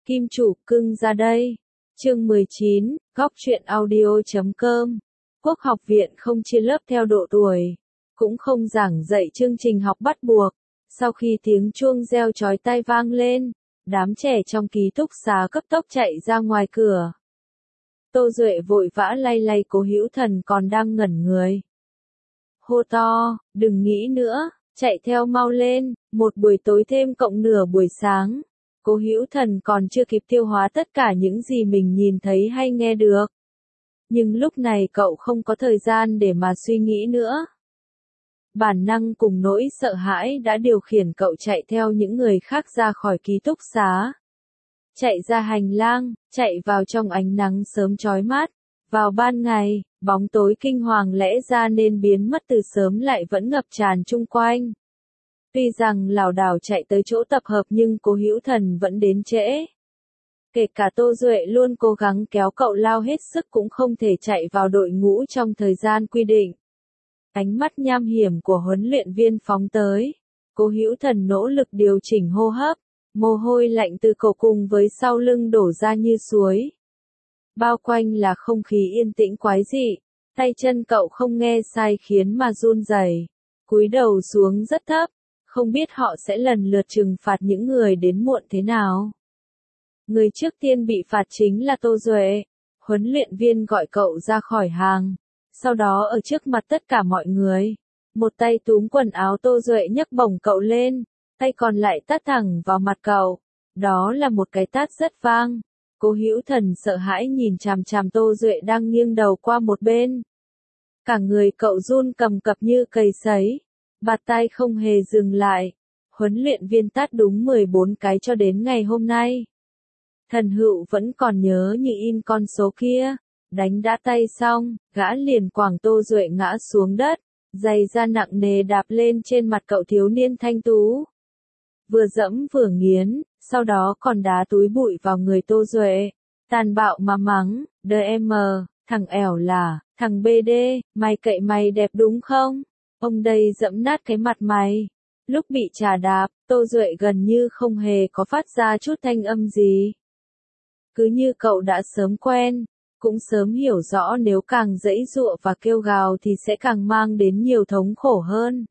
Kim chủ cưng ra đây. Chương 19, góc truyện audio.com. Quốc học viện không chia lớp theo độ tuổi, cũng không giảng dạy chương trình học bắt buộc. Sau khi tiếng chuông reo chói tai vang lên, đám trẻ trong ký túc xá cấp tốc chạy ra ngoài cửa. Tô Duệ vội vã lay lay Cố Hữu Thần còn đang ngẩn người. Hô to, đừng nghĩ nữa, chạy theo mau lên, một buổi tối thêm cộng nửa buổi sáng. Cố Hữu Thần còn chưa kịp tiêu hóa tất cả những gì mình nhìn thấy hay nghe được. Nhưng lúc này cậu không có thời gian để mà suy nghĩ nữa. Bản năng cùng nỗi sợ hãi đã điều khiển cậu chạy theo những người khác ra khỏi ký túc xá. Chạy ra hành lang, chạy vào trong ánh nắng sớm chói mát. Vào ban ngày, bóng tối kinh hoàng lẽ ra nên biến mất từ sớm lại vẫn ngập tràn chung quanh. Tuy rằng lảo đảo chạy tới chỗ tập hợp nhưng Cố Hữu Thần vẫn đến trễ. Kể cả Tô Duệ luôn cố gắng kéo cậu lao hết sức cũng không thể chạy vào đội ngũ trong thời gian quy định. Ánh mắt nham hiểm của huấn luyện viên phóng tới. Cố Hữu Thần nỗ lực điều chỉnh hô hấp, mồ hôi lạnh từ cổ cùng với sau lưng đổ ra như suối. Bao quanh là không khí yên tĩnh quái dị, tay chân cậu không nghe sai khiến mà run rẩy, cúi đầu xuống rất thấp, không biết họ sẽ lần lượt trừng phạt những người đến muộn thế nào. Người trước tiên bị phạt chính là Tô Duệ. Huấn luyện viên gọi cậu ra khỏi hàng, sau đó ở trước mặt tất cả mọi người, một tay túm quần áo Tô Duệ nhấc bổng cậu lên, tay còn lại tát thẳng vào mặt cậu. Đó là một cái tát rất vang. Cố Hữu Thần sợ hãi nhìn chằm chằm Tô Duệ đang nghiêng đầu qua một bên. Cả người cậu run cầm cập như cầy sấy, bạt tai không hề dừng lại. Huấn luyện viên tát đúng 14 cái cho đến ngày hôm nay. Thần Hựu vẫn còn nhớ như in con số kia. Đánh đã tay xong, gã liền quẳng Tô Duệ ngã xuống đất, giày da nặng nề đạp lên trên mặt cậu thiếu niên thanh tú. Vừa dẫm vừa nghiến, sau đó còn đá túi bụi vào người Tô Duệ. Tàn bạo mà mắng, DM, thằng ẻo là, thằng BD, mày cậy mày đẹp đúng không? Ông đây dẫm nát cái mặt mày. Lúc bị trà đạp, Tô Duệ gần như không hề có phát ra chút thanh âm gì. Cứ như cậu đã sớm quen, cũng sớm hiểu rõ nếu càng giãy giụa và kêu gào thì sẽ càng mang đến nhiều thống khổ hơn.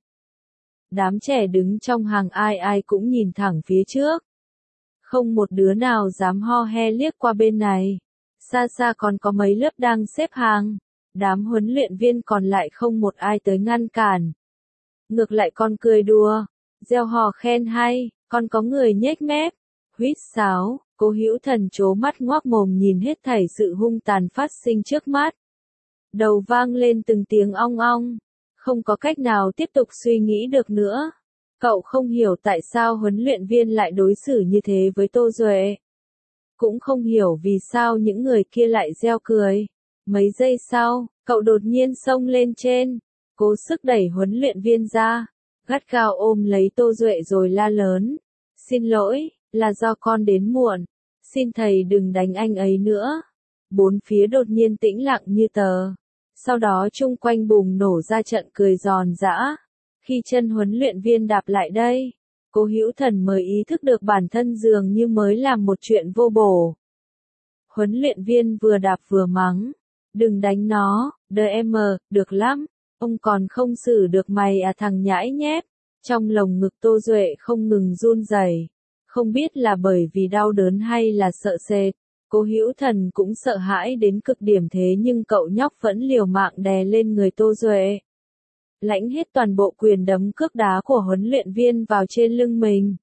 Đám trẻ đứng trong hàng ai ai cũng nhìn thẳng phía trước. Không một đứa nào dám ho he liếc qua bên này. Xa xa còn có mấy lớp đang xếp hàng. Đám huấn luyện viên còn lại không một ai tới ngăn cản. Ngược lại còn cười đùa, reo hò khen hay, còn có người nhếch mép, huýt sáo. Cố Hữu Thần trố mắt ngoác mồm nhìn hết thảy sự hung tàn phát sinh trước mắt. Đầu vang lên từng tiếng ong ong. Không có cách nào tiếp tục suy nghĩ được nữa. Cậu không hiểu tại sao huấn luyện viên lại đối xử như thế với Tô Duệ. Cũng không hiểu vì sao những người kia lại reo cười. Mấy giây sau, cậu đột nhiên xông lên trên, cố sức đẩy huấn luyện viên ra, gắt gao ôm lấy Tô Duệ rồi la lớn. Xin lỗi, là do con đến muộn. Xin thầy đừng đánh anh ấy nữa. Bốn phía đột nhiên tĩnh lặng như tờ. Sau đó chung quanh bùng nổ ra trận cười giòn giã. Khi chân huấn luyện viên đạp lại đây, Cố Hữu Thần mới ý thức được bản thân dường như mới làm một chuyện vô bổ. Huấn luyện viên vừa đạp vừa mắng. Đừng đánh nó, DM, được lắm. Ông còn không xử được mày à thằng nhãi nhép. Trong lồng ngực Tô Duệ không ngừng run rẩy. Không biết là bởi vì đau đớn hay là sợ sệt. Cố Hữu Thần cũng sợ hãi đến cực điểm thế nhưng cậu nhóc vẫn liều mạng đè lên người Tô Duệ. Lãnh hết toàn bộ quyền đấm cước đá của huấn luyện viên vào trên lưng mình.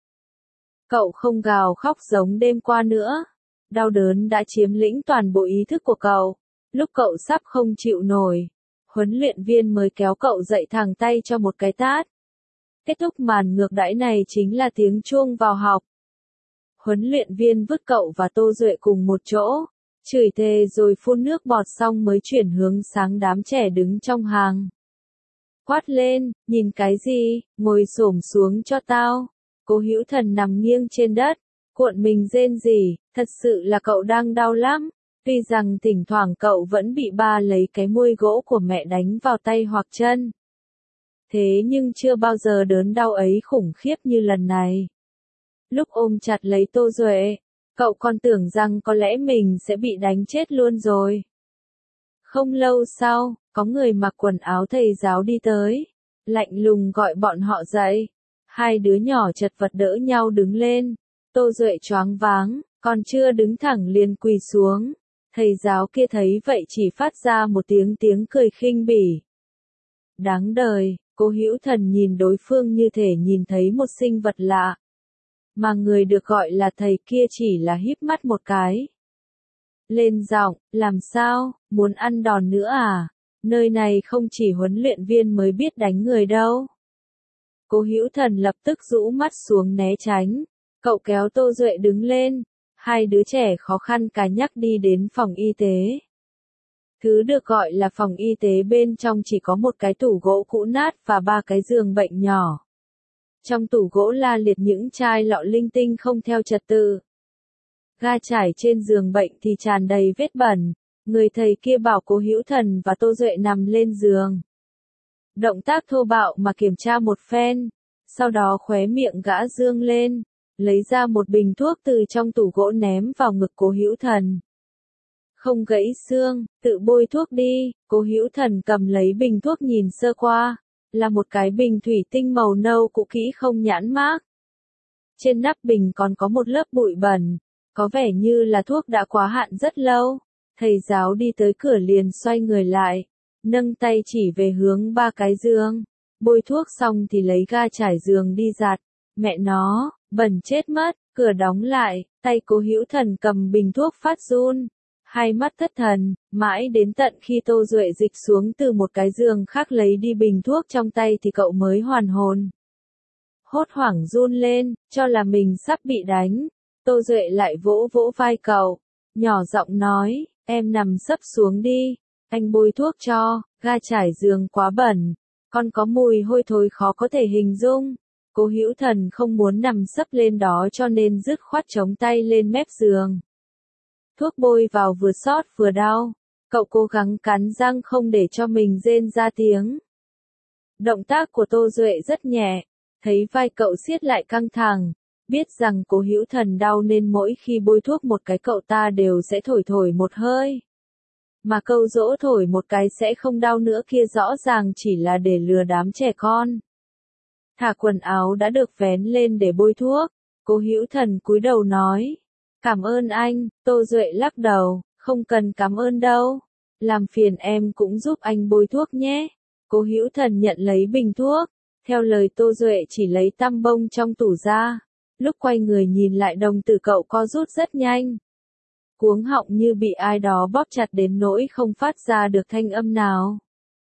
Cậu không gào khóc giống đêm qua nữa. Đau đớn đã chiếm lĩnh toàn bộ ý thức của cậu. Lúc cậu sắp không chịu nổi, huấn luyện viên mới kéo cậu dậy thẳng tay cho một cái tát. Kết thúc màn ngược đãi này chính là tiếng chuông vào học. Huấn luyện viên vứt cậu và Tô Duệ cùng một chỗ, chửi thề rồi phun nước bọt xong mới chuyển hướng sang đám trẻ đứng trong hàng. Quát lên, nhìn cái gì, ngồi xổm xuống cho tao. Cố Hữu Thần nằm nghiêng trên đất, cuộn mình rên rỉ, thật sự là cậu đang đau lắm. Tuy rằng thỉnh thoảng cậu vẫn bị ba lấy cái muôi gỗ của mẹ đánh vào tay hoặc chân. Thế nhưng chưa bao giờ đớn đau ấy khủng khiếp như lần này. Lúc ôm chặt lấy Tô Duệ, Cậu còn tưởng rằng có lẽ mình sẽ bị đánh chết luôn rồi. Không lâu sau, có người mặc quần áo thầy giáo đi tới, lạnh lùng gọi bọn họ dậy. Hai đứa nhỏ chật vật đỡ nhau đứng lên. Tô Duệ choáng váng, còn chưa đứng thẳng liền quỳ xuống. Thầy giáo kia thấy vậy chỉ phát ra một tiếng cười khinh bỉ. Đáng đời, Cố Hữu Thần nhìn đối phương như thể nhìn thấy một sinh vật lạ. Mà người được gọi là thầy kia chỉ là híp mắt một cái. Lên giọng, làm sao, muốn ăn đòn nữa à? Nơi này không chỉ huấn luyện viên mới biết đánh người đâu. Cố Hữu Thần lập tức rũ mắt xuống né tránh. Cậu kéo Tô Duệ đứng lên. Hai đứa trẻ khó khăn cả nhắc đi đến phòng y tế. Thứ được gọi là phòng y tế bên trong chỉ có một cái tủ gỗ cũ nát và 3 cái giường bệnh nhỏ. Trong tủ gỗ la liệt những chai lọ linh tinh không theo trật tự. Ga trải trên giường bệnh thì tràn đầy vết bẩn. Người thầy kia bảo Cố Hữu Thần và Tô Duệ nằm lên giường. Động tác thô bạo mà kiểm tra một phen. Sau đó khóe miệng gã dương lên, lấy ra một bình thuốc từ trong tủ gỗ ném vào ngực Cố Hữu Thần. Không gãy xương, tự bôi thuốc đi. Cố Hữu Thần cầm lấy bình thuốc nhìn sơ qua, là một cái bình thủy tinh màu nâu cũ kỹ không nhãn mác. Trên nắp bình còn có một lớp bụi bẩn, có vẻ như là thuốc đã quá hạn rất lâu. Thầy giáo đi tới cửa liền xoay người lại, nâng tay chỉ về hướng 3 cái giường. Bôi thuốc xong thì lấy ga trải giường đi giặt. Mẹ nó, bẩn chết mất, cửa đóng lại, tay Cố Hữu Thần cầm bình thuốc phát run. Hai mắt thất thần, mãi đến tận khi Tô Duệ dịch xuống từ một cái giường khác lấy đi bình thuốc trong tay thì cậu mới hoàn hồn. Hốt hoảng run lên, cho là mình sắp bị đánh. Tô Duệ lại vỗ vỗ vai cậu, nhỏ giọng nói, em nằm sấp xuống đi, anh bôi thuốc cho, ga trải giường quá bẩn, còn có mùi hôi thối khó có thể hình dung. Cố Hữu Thần không muốn nằm sấp lên đó cho nên dứt khoát chống tay lên mép giường. Thuốc bôi vào vừa xót vừa đau, cậu cố gắng cắn răng không để cho mình rên ra tiếng. Động tác của Tô Duệ rất nhẹ, thấy vai cậu siết lại căng thẳng, biết rằng Cố Hữu Thần đau nên mỗi khi bôi thuốc một cái cậu ta đều sẽ thổi thổi một hơi. Mà câu dỗ thổi một cái sẽ không đau nữa kia rõ ràng chỉ là để lừa đám trẻ con. Thả quần áo đã được vén lên để bôi thuốc, Cố Hữu Thần cúi đầu nói, cảm ơn anh. Tô Duệ lắc đầu, không cần cảm ơn đâu, làm phiền em cũng giúp anh bôi thuốc nhé. Cố Hữu Thần nhận lấy bình thuốc, theo lời Tô Duệ chỉ lấy tăm bông trong tủ ra, lúc quay người nhìn lại đồng tử cậu co rút rất nhanh. Cuống họng như bị ai đó bóp chặt đến nỗi không phát ra được thanh âm nào.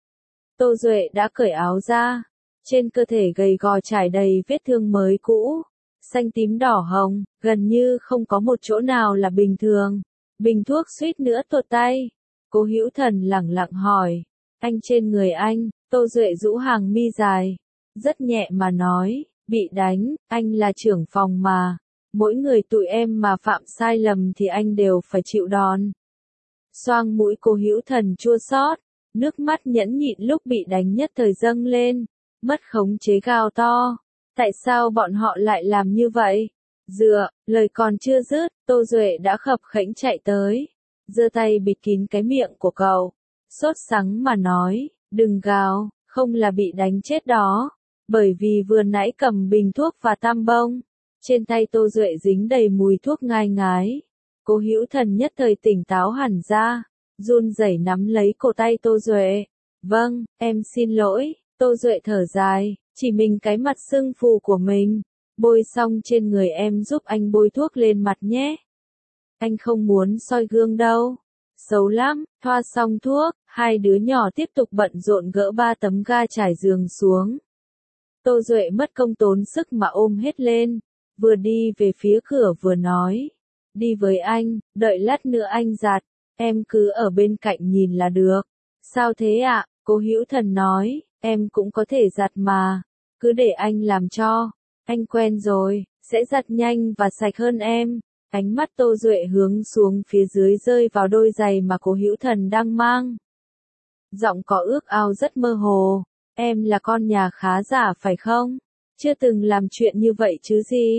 Tô Duệ đã cởi áo ra, trên cơ thể gầy gò trải đầy vết thương mới cũ, xanh tím đỏ hồng, gần như không có một chỗ nào là bình thường. Bình thuốc suýt nữa tuột tay. Cố Hữu Thần lẳng lặng hỏi, anh trên người anh? Tô Duệ rũ hàng mi dài, rất nhẹ mà nói, bị đánh, anh là trưởng phòng mà. Mỗi người tụi em mà phạm sai lầm thì anh đều phải chịu đòn. Xoang mũi Cố Hữu Thần chua xót, nước mắt nhẫn nhịn lúc bị đánh nhất thời dâng lên, mất khống chế gào to. Tại sao bọn họ lại làm như vậy? Lời còn chưa dứt, Tô Duệ đã khập khẽnh chạy tới, giơ tay bịt kín cái miệng của cậu, sốt sắng mà nói, đừng gào, không là bị đánh chết đó, bởi vì vừa nãy cầm bình thuốc và tăm bông. Trên tay Tô Duệ dính đầy mùi thuốc ngai ngái. Cố Hữu Thần nhất thời tỉnh táo hẳn ra, run rẩy nắm lấy cổ tay Tô Duệ. Vâng, em xin lỗi. Tô Duệ thở dài, chỉ mình cái mặt sưng phù của mình. Bôi xong trên người em giúp anh bôi thuốc lên mặt nhé. Anh không muốn soi gương đâu. Xấu lắm. Thoa xong thuốc, hai đứa nhỏ tiếp tục bận rộn gỡ 3 tấm ga trải giường xuống. Tô Duệ mất công tốn sức mà ôm hết lên, vừa đi về phía cửa vừa nói, đi với anh, đợi lát nữa anh giặt, em cứ ở bên cạnh nhìn là được. Sao thế ạ? Cố Hữu Thần nói, em cũng có thể giặt mà, cứ để anh làm cho, anh quen rồi, sẽ giặt nhanh và sạch hơn em. Ánh mắt Tô Duệ hướng xuống phía dưới rơi vào đôi giày mà Cố Hữu Thần đang mang. Giọng có ước ao rất mơ hồ, em là con nhà khá giả phải không? Chưa từng làm chuyện như vậy chứ gì?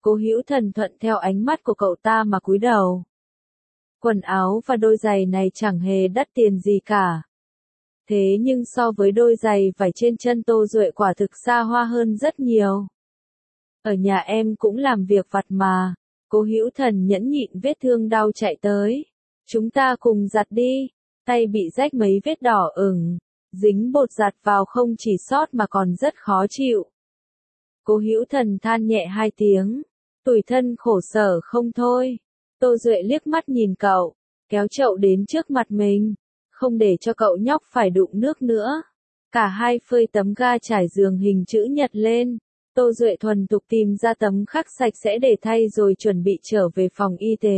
Cố Hữu Thần thuận theo ánh mắt của cậu ta mà cúi đầu. Quần áo và đôi giày này chẳng hề đắt tiền gì cả. Thế nhưng so với đôi giày vải trên chân Tô Duệ quả thực xa hoa hơn rất nhiều. Ở nhà em cũng làm việc vặt mà. Cố Hữu Thần nhẫn nhịn vết thương đau chạy tới. Chúng ta cùng giặt đi. Tay bị rách mấy vết đỏ ửng. Dính bột giặt vào không chỉ sót mà còn rất khó chịu. Cố Hữu Thần than nhẹ 2 tiếng. Tủi thân khổ sở không thôi. Tô Duệ liếc mắt nhìn cậu. Kéo chậu đến trước mặt mình. Không để cho cậu nhóc phải đụng nước nữa. Cả hai phơi tấm ga trải giường hình chữ nhật lên. Tô Duệ thuần thục tìm ra tấm khắc sạch sẽ để thay rồi chuẩn bị trở về phòng y tế.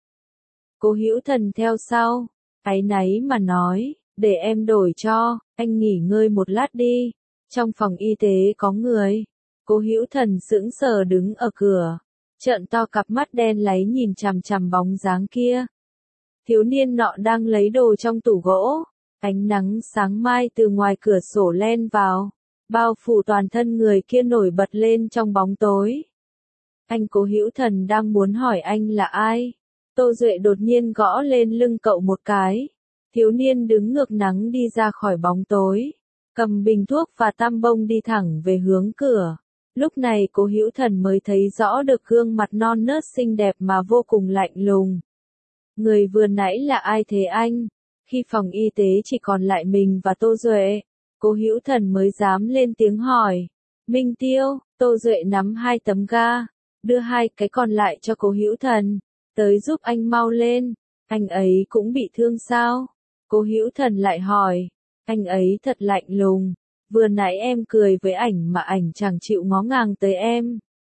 Cố Hữu Thần theo sau, áy náy mà nói, để em đổi cho, anh nghỉ ngơi một lát đi. Trong phòng y tế có người. Cố Hữu Thần sững sờ đứng ở cửa, trợn to cặp mắt đen láy nhìn chằm chằm bóng dáng kia. Thiếu niên nọ đang lấy đồ trong tủ gỗ, ánh nắng sáng mai từ ngoài cửa sổ len vào, bao phủ toàn thân người kia nổi bật lên trong bóng tối. Anh Cố Hữu Thần đang muốn hỏi anh là ai. Tô Duệ đột nhiên gõ lên lưng cậu một cái. Thiếu niên đứng ngược nắng đi ra khỏi bóng tối, cầm bình thuốc và tăm bông đi thẳng về hướng cửa. Lúc này Cố Hữu Thần mới thấy rõ được gương mặt non nớt xinh đẹp mà vô cùng lạnh lùng. Người vừa nãy là ai thế anh? Khi phòng y tế chỉ còn lại mình và Tô Duệ, Cố Hữu Thần mới dám lên tiếng hỏi. Minh Tiêu. Tô Duệ nắm 2 tấm ga, đưa 2 cái còn lại cho Cố Hữu Thần. Tới giúp anh mau lên, anh ấy cũng bị thương sao? Cố Hữu Thần lại hỏi. Anh ấy thật lạnh lùng. Vừa nãy em cười với ảnh mà ảnh chẳng chịu ngó ngàng tới em.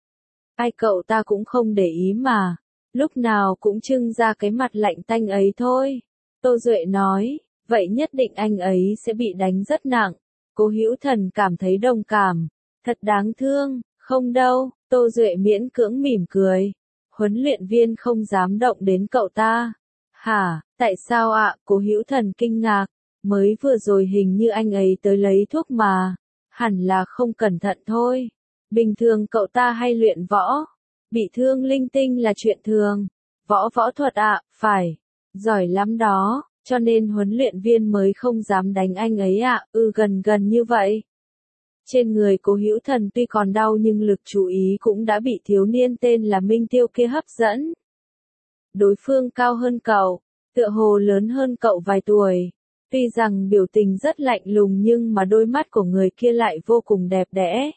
Ai cậu ta cũng không để ý mà. Lúc nào cũng trưng ra cái mặt lạnh tanh ấy thôi. Tô Duệ nói, vậy nhất định anh ấy sẽ bị đánh rất nặng. Cố Hữu Thần cảm thấy đồng cảm. Thật đáng thương, không đâu, Tô Duệ miễn cưỡng mỉm cười. Huấn luyện viên không dám động đến cậu ta. Hả, tại sao ạ? Cố Hữu Thần kinh ngạc. Mới vừa rồi hình như anh ấy tới lấy thuốc mà. Hẳn là không cẩn thận thôi. Bình thường cậu ta hay luyện võ. Bị thương linh tinh là chuyện thường. Võ thuật ạ, phải. Giỏi lắm đó, cho nên huấn luyện viên mới không dám đánh anh ấy ạ. Gần như vậy. Trên người Cố Hữu Thần tuy còn đau nhưng lực chú ý cũng đã bị thiếu niên tên là Minh Tiêu kia hấp dẫn. Đối phương cao hơn cậu, tựa hồ lớn hơn cậu vài tuổi. Tuy rằng biểu tình rất lạnh lùng nhưng mà đôi mắt của người kia lại vô cùng đẹp đẽ.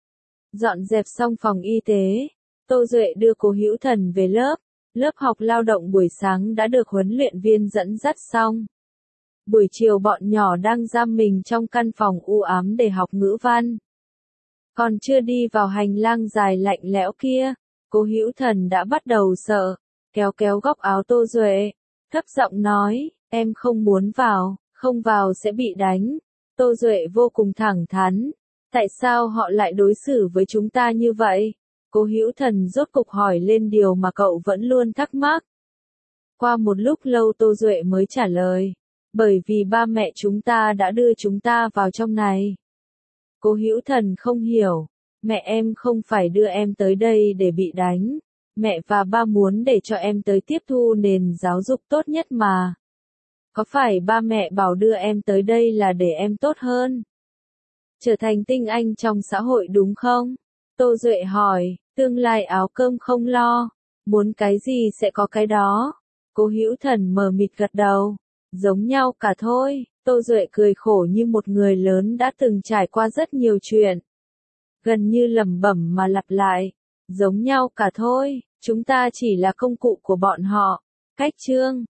Dọn dẹp xong phòng y tế, Tô Duệ đưa Cố Hữu Thần về lớp. Lớp học lao động buổi sáng đã được huấn luyện viên dẫn dắt xong. Buổi chiều bọn nhỏ đang giam mình trong căn phòng u ám để học ngữ văn. Còn chưa đi vào hành lang dài lạnh lẽo kia, Cố Hữu Thần đã bắt đầu sợ, kéo góc áo Tô Duệ, thấp giọng nói, em không muốn vào, không vào sẽ bị đánh. Tô Duệ vô cùng thẳng thắn, tại sao họ lại đối xử với chúng ta như vậy? Cố Hữu Thần rốt cục hỏi lên điều mà cậu vẫn luôn thắc mắc. Qua một lúc lâu Tô Duệ mới trả lời, bởi vì ba mẹ chúng ta đã đưa chúng ta vào trong này. Cố Hữu Thần không hiểu, mẹ em không phải đưa em tới đây để bị đánh, mẹ và ba muốn để cho em tới tiếp thu nền giáo dục tốt nhất mà. Có phải ba mẹ bảo đưa em tới đây là để em tốt hơn? Trở thành tinh anh trong xã hội đúng không? Tô Duệ hỏi, tương lai áo cơm không lo, muốn cái gì sẽ có cái đó. Cố Hữu Thần mờ mịt gật đầu, giống nhau cả thôi. Tô Duệ cười khổ như một người lớn đã từng trải qua rất nhiều chuyện. Gần như lẩm bẩm mà lặp lại, giống nhau cả thôi, chúng ta chỉ là công cụ của bọn họ. Cách chương